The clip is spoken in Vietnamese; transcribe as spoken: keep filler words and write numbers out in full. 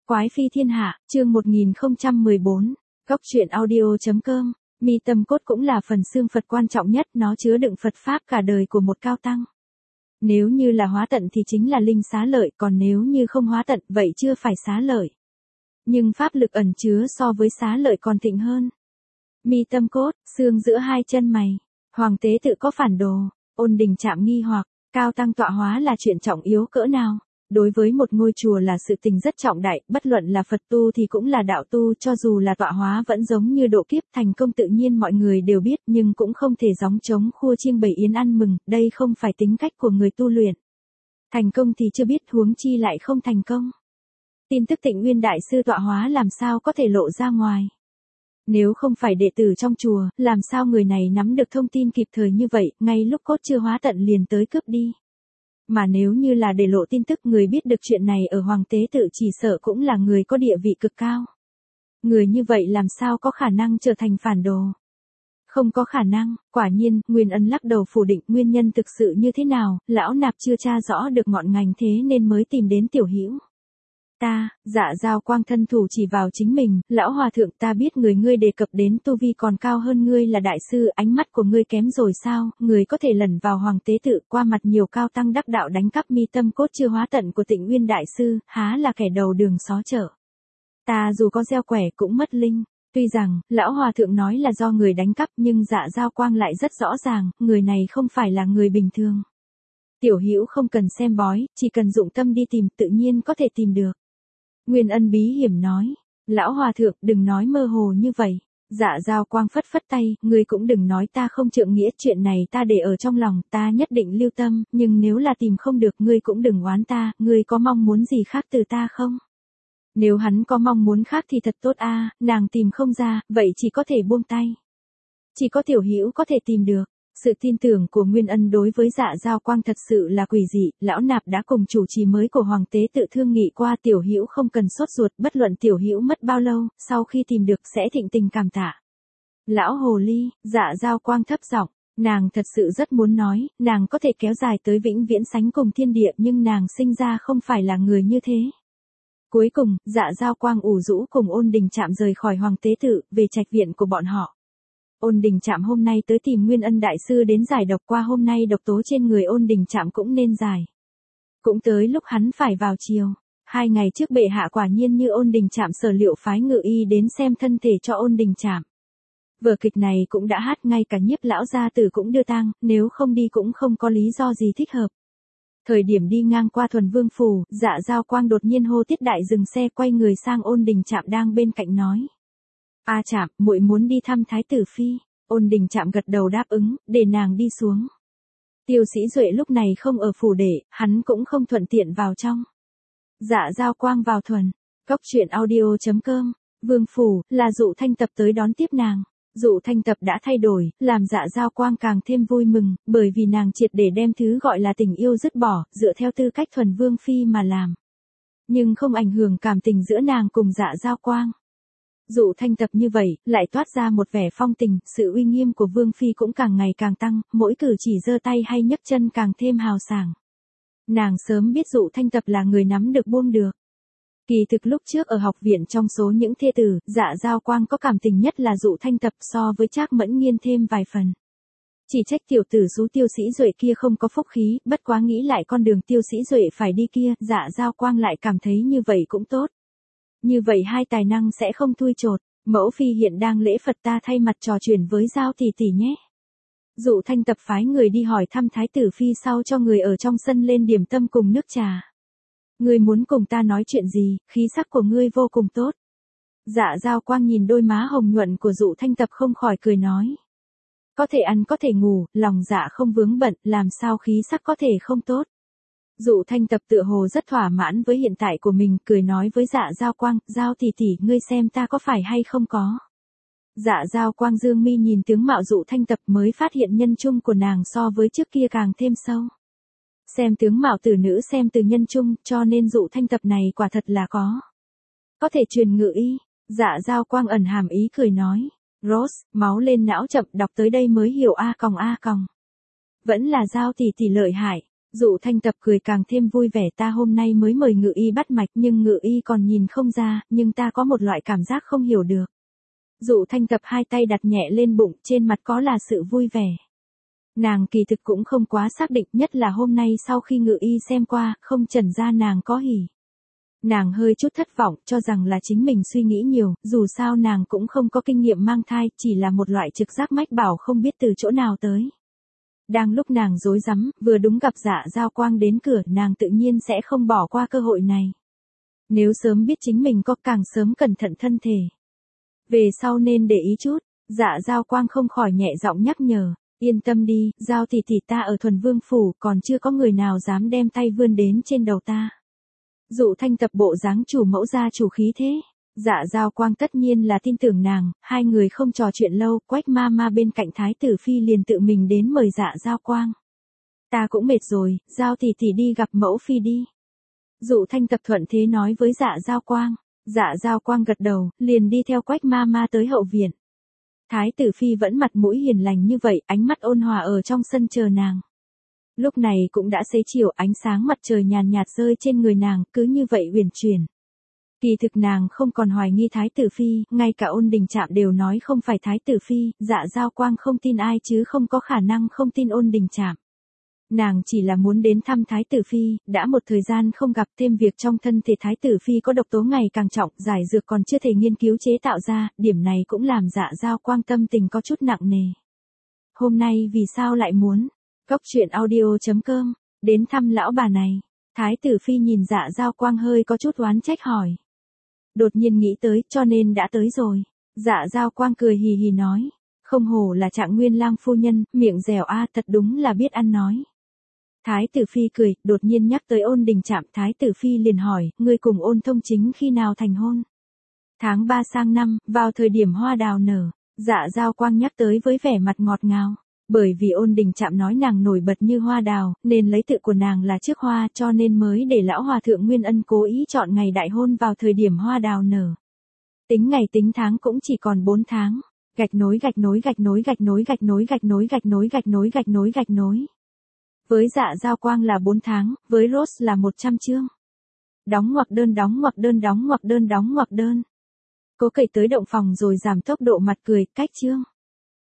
Quái phi thiên hạ, chương một nghìn không trăm mười bốn, Góc truyện audio chấm com, mi tâm cốt cũng là phần xương Phật quan trọng nhất, nó chứa đựng Phật Pháp cả đời của một cao tăng. Nếu như là hóa tận thì chính là linh xá lợi, còn nếu như không hóa tận, vậy chưa phải xá lợi. Nhưng pháp lực ẩn chứa so với xá lợi còn thịnh hơn. Mi tâm cốt, xương giữa hai chân mày, hoàng tế tự có phản đồ, Ôn Đình Trạm nghi hoặc, cao tăng tọa hóa là chuyện trọng yếu cỡ nào? Đối với một ngôi chùa là sự tình rất trọng đại, bất luận là Phật tu thì cũng là đạo tu, cho dù là tọa hóa vẫn giống như độ kiếp, thành công tự nhiên mọi người đều biết, nhưng cũng không thể gióng trống khua chiêng bày yến ăn mừng, đây không phải tính cách của người tu luyện. Thành công thì chưa biết, huống chi lại không thành công. Tin tức Tịnh Nguyên Đại Sư tọa hóa làm sao có thể lộ ra ngoài. Nếu không phải đệ tử trong chùa, làm sao người này nắm được thông tin kịp thời như vậy, ngay lúc cốt chưa hóa tận liền tới cướp đi. Mà nếu như là để lộ tin tức, người biết được chuyện này ở Hoàng Tế Tự chỉ sợ cũng là người có địa vị cực cao. Người như vậy làm sao có khả năng trở thành phản đồ? Không có khả năng. Quả nhiên, Nguyên Ân lắc đầu phủ định. Nguyên nhân thực sự như thế nào, lão nạp chưa tra rõ được ngọn ngành, thế nên mới tìm đến Tiểu Hữu. Ta, Dạ Dao Quang thân thủ chỉ vào chính mình, lão hòa thượng, ta biết người ngươi đề cập đến tu vi còn cao hơn ngươi là đại sư, ánh mắt của ngươi kém rồi sao, người có thể lẩn vào Hoàng Tế Tự, qua mặt nhiều cao tăng đắc đạo đánh cắp mi tâm cốt chưa hóa tận của Tịnh Nguyên Đại Sư, há là kẻ đầu đường xó chợ. Ta dù có gieo quẻ cũng mất linh. Tuy rằng, lão hòa thượng nói là do người đánh cắp, nhưng Dạ Dao Quang lại rất rõ ràng, người này không phải là người bình thường. Tiểu Hữu không cần xem bói, chỉ cần dụng tâm đi tìm, tự nhiên có thể tìm được. Nguyên Ân bí hiểm nói, lão hòa thượng đừng nói mơ hồ như vậy. Dạ Dao Quang phất phất tay, ngươi cũng đừng nói ta không trượng nghĩa, chuyện này ta để ở trong lòng, ta nhất định lưu tâm, nhưng nếu là tìm không được ngươi cũng đừng oán ta, ngươi có mong muốn gì khác từ ta không? Nếu hắn có mong muốn khác thì thật tốt a, nàng tìm không ra, vậy chỉ có thể buông tay. Chỉ có Tiểu Hữu có thể tìm được. Sự tin tưởng của Nguyên Ân đối với Dạ Dao Quang thật sự là quỷ dị, lão nạp đã cùng chủ trì mới của Hoàng Tế Tự thương nghị qua, Tiểu Hữu không cần sốt ruột, bất luận Tiểu Hữu mất bao lâu, sau khi tìm được sẽ thịnh tình cảm tạ. Lão hồ ly, Dạ Dao Quang thấp giọng, nàng thật sự rất muốn nói, nàng có thể kéo dài tới vĩnh viễn sánh cùng thiên địa, nhưng nàng sinh ra không phải là người như thế. Cuối cùng, Dạ Dao Quang ủ rũ cùng Ôn Đình Trạm rời khỏi Hoàng Tế Tự, về trạch viện của bọn họ. Ôn Đình Trạm hôm nay tới tìm Nguyên Ân Đại Sư đến giải độc, qua hôm nay độc tố trên người Ôn Đình Trạm cũng nên giải. Cũng tới lúc hắn phải vào chiều. Hai ngày trước bệ hạ quả nhiên như Ôn Đình Trạm sở liệu phái ngự y đến xem thân thể cho Ôn Đình Trạm. Vở kịch này cũng đã hát, ngay cả Nhiếp lão gia tử cũng đưa tang, nếu không đi cũng không có lý do gì thích hợp. Thời điểm đi ngang qua Thuần Vương phủ, Dạ Dao Quang đột nhiên hô Tiết Đại dừng xe, quay người sang Ôn Đình Trạm đang bên cạnh nói. A Trạm, muội muốn đi thăm Thái tử phi. Ôn Đình Trạm gật đầu đáp ứng, để nàng đi xuống. Tiêu Sĩ Duệ lúc này không ở phủ để, hắn cũng không thuận tiện vào trong. Dạ Dao Quang vào thuần. Góc truyện audio chấm com, Vương phủ, là Dụ Thanh Tập tới đón tiếp nàng. Dụ Thanh Tập đã thay đổi, làm Dạ Dao Quang càng thêm vui mừng, bởi vì nàng triệt để đem thứ gọi là tình yêu dứt bỏ, dựa theo tư cách thuần vương phi mà làm. Nhưng không ảnh hưởng cảm tình giữa nàng cùng Dạ Dao Quang. Dụ Thanh Tập như vậy, lại toát ra một vẻ phong tình, sự uy nghiêm của Vương Phi cũng càng ngày càng tăng, mỗi cử chỉ giơ tay hay nhấc chân càng thêm hào sảng. Nàng sớm biết Dụ Thanh Tập là người nắm được buông được. Kỳ thực lúc trước ở học viện trong số những thê tử, Dạ Dao Quang có cảm tình nhất là Dụ Thanh Tập, so với Trác Mẫn Nghiên thêm vài phần. Chỉ trách tiểu tử xú Tiêu Sĩ Duệ kia không có phúc khí, bất quá nghĩ lại con đường Tiêu Sĩ Duệ phải đi kia, Dạ Dao Quang lại cảm thấy như vậy cũng tốt. Như vậy hai tài năng sẽ không thui chột. Mẫu phi hiện đang lễ Phật, ta thay mặt trò chuyện với Giao tỷ tỷ nhé. Dụ Thanh Tập phái người đi hỏi thăm Thái tử phi, sau cho người ở trong sân lên điểm tâm cùng nước trà. Ngươi muốn cùng ta nói chuyện gì, khí sắc của ngươi vô cùng tốt. Dạ Dao Quang nhìn đôi má hồng nhuận của Dụ Thanh Tập không khỏi cười nói. Có thể ăn có thể ngủ, lòng dạ không vướng bận, làm sao khí sắc có thể không tốt. Dụ Thanh Tập tựa hồ rất thỏa mãn với hiện tại của mình, cười nói với Dạ Dao Quang, Giao tỷ tỷ, ngươi xem ta có phải hay không có. Dạ Dao Quang dương mi nhìn tướng mạo Dụ Thanh Tập, mới phát hiện nhân trung của nàng so với trước kia càng thêm sâu. Xem tướng mạo từ nữ xem từ nhân trung, cho nên Dụ Thanh Tập này quả thật là có. Có thể truyền ngự y. Dạ Dao Quang ẩn hàm ý cười nói. Rose, máu lên não chậm, đọc tới đây mới hiểu a còng a còng. Vẫn là Giao tỷ tỷ lợi hại. Dụ Thanh Tập cười càng thêm vui vẻ, ta hôm nay mới mời Ngự Y bắt mạch nhưng Ngự Y còn nhìn không ra, nhưng ta có một loại cảm giác không hiểu được. Dụ Thanh Tập hai tay đặt nhẹ lên bụng, trên mặt có là sự vui vẻ. Nàng kỳ thực cũng không quá xác định, nhất là hôm nay sau khi Ngự Y xem qua, không trần ra nàng có hỉ. Nàng hơi chút thất vọng, cho rằng là chính mình suy nghĩ nhiều, dù sao nàng cũng không có kinh nghiệm mang thai, chỉ là một loại trực giác mách bảo không biết từ chỗ nào tới. Đang lúc nàng rối rắm, vừa đúng gặp Dạ Giao Quang đến cửa, nàng tự nhiên sẽ không bỏ qua cơ hội này. Nếu sớm biết chính mình có, càng sớm cẩn thận thân thể. Về sau nên để ý chút, Dạ Giao Quang không khỏi nhẹ giọng nhắc nhở, yên tâm đi, Giao tỷ tỷ ta ở Thuần Vương Phủ, còn chưa có người nào dám đem tay vươn đến trên đầu ta. Dụ Thanh Tập bộ dáng chủ mẫu gia chủ khí thế. Dạ Giao Quang tất nhiên là tin tưởng nàng, hai người không trò chuyện lâu, Quách ma ma bên cạnh Thái tử Phi liền tự mình đến mời Dạ Giao Quang. Ta cũng mệt rồi, Giao tỷ tỷ đi gặp mẫu Phi đi. Dụ Thanh Tập thuận thế nói với Dạ Giao Quang. Dạ Giao Quang gật đầu, liền đi theo Quách ma ma tới hậu viện. Thái tử Phi vẫn mặt mũi hiền lành như vậy, ánh mắt ôn hòa ở trong sân chờ nàng. Lúc này cũng đã xế chiều, ánh sáng mặt trời nhàn nhạt rơi trên người nàng, cứ như vậy uyển chuyển. Kỳ thực nàng không còn hoài nghi Thái tử Phi, ngay cả Ôn Đình Trạm đều nói không phải Thái tử Phi, Dạ Giao Quang không tin ai chứ không có khả năng không tin Ôn Đình Trạm. Nàng chỉ là muốn đến thăm Thái tử Phi, đã một thời gian không gặp, thêm việc trong thân thể Thái tử Phi có độc tố ngày càng trọng, giải dược còn chưa thể nghiên cứu chế tạo ra, điểm này cũng làm Dạ Giao Quang tâm tình có chút nặng nề. Hôm nay vì sao lại muốn? Góc truyện audio chấm com, đến thăm lão bà này. Thái tử Phi nhìn Dạ Giao Quang hơi có chút oán trách hỏi. Đột nhiên nghĩ tới, cho nên đã tới rồi. Dạ Giao Quang cười hì hì nói. Không hổ là Trạng Nguyên lang phu nhân, miệng dẻo a, thật đúng là biết ăn nói. Thái tử Phi cười, đột nhiên nhắc tới Ôn Đình Trạm, Thái tử Phi liền hỏi, ngươi cùng Ôn Thông Chính khi nào thành hôn? Tháng ba sang năm, vào thời điểm hoa đào nở. Dạ Giao Quang nhắc tới với vẻ mặt ngọt ngào. Bởi vì Ôn Đình Trạm nói nàng nổi bật như hoa đào, nên lấy tự của nàng là trước hoa, cho nên mới để lão hòa thượng Nguyên Ân cố ý chọn ngày đại hôn vào thời điểm hoa đào nở. Tính ngày tính tháng cũng chỉ còn bốn tháng. Gạch nối gạch nối gạch nối gạch nối gạch nối gạch nối gạch nối gạch nối gạch nối gạch nối. Với Dạ Giao Quang là bốn tháng, với Rose là một trăm chương. Đóng ngoặc đơn đóng ngoặc đơn đóng ngoặc đơn đóng ngoặc đơn. Cố Kỵ tới động phòng rồi giảm tốc độ mặt cười, cách chương.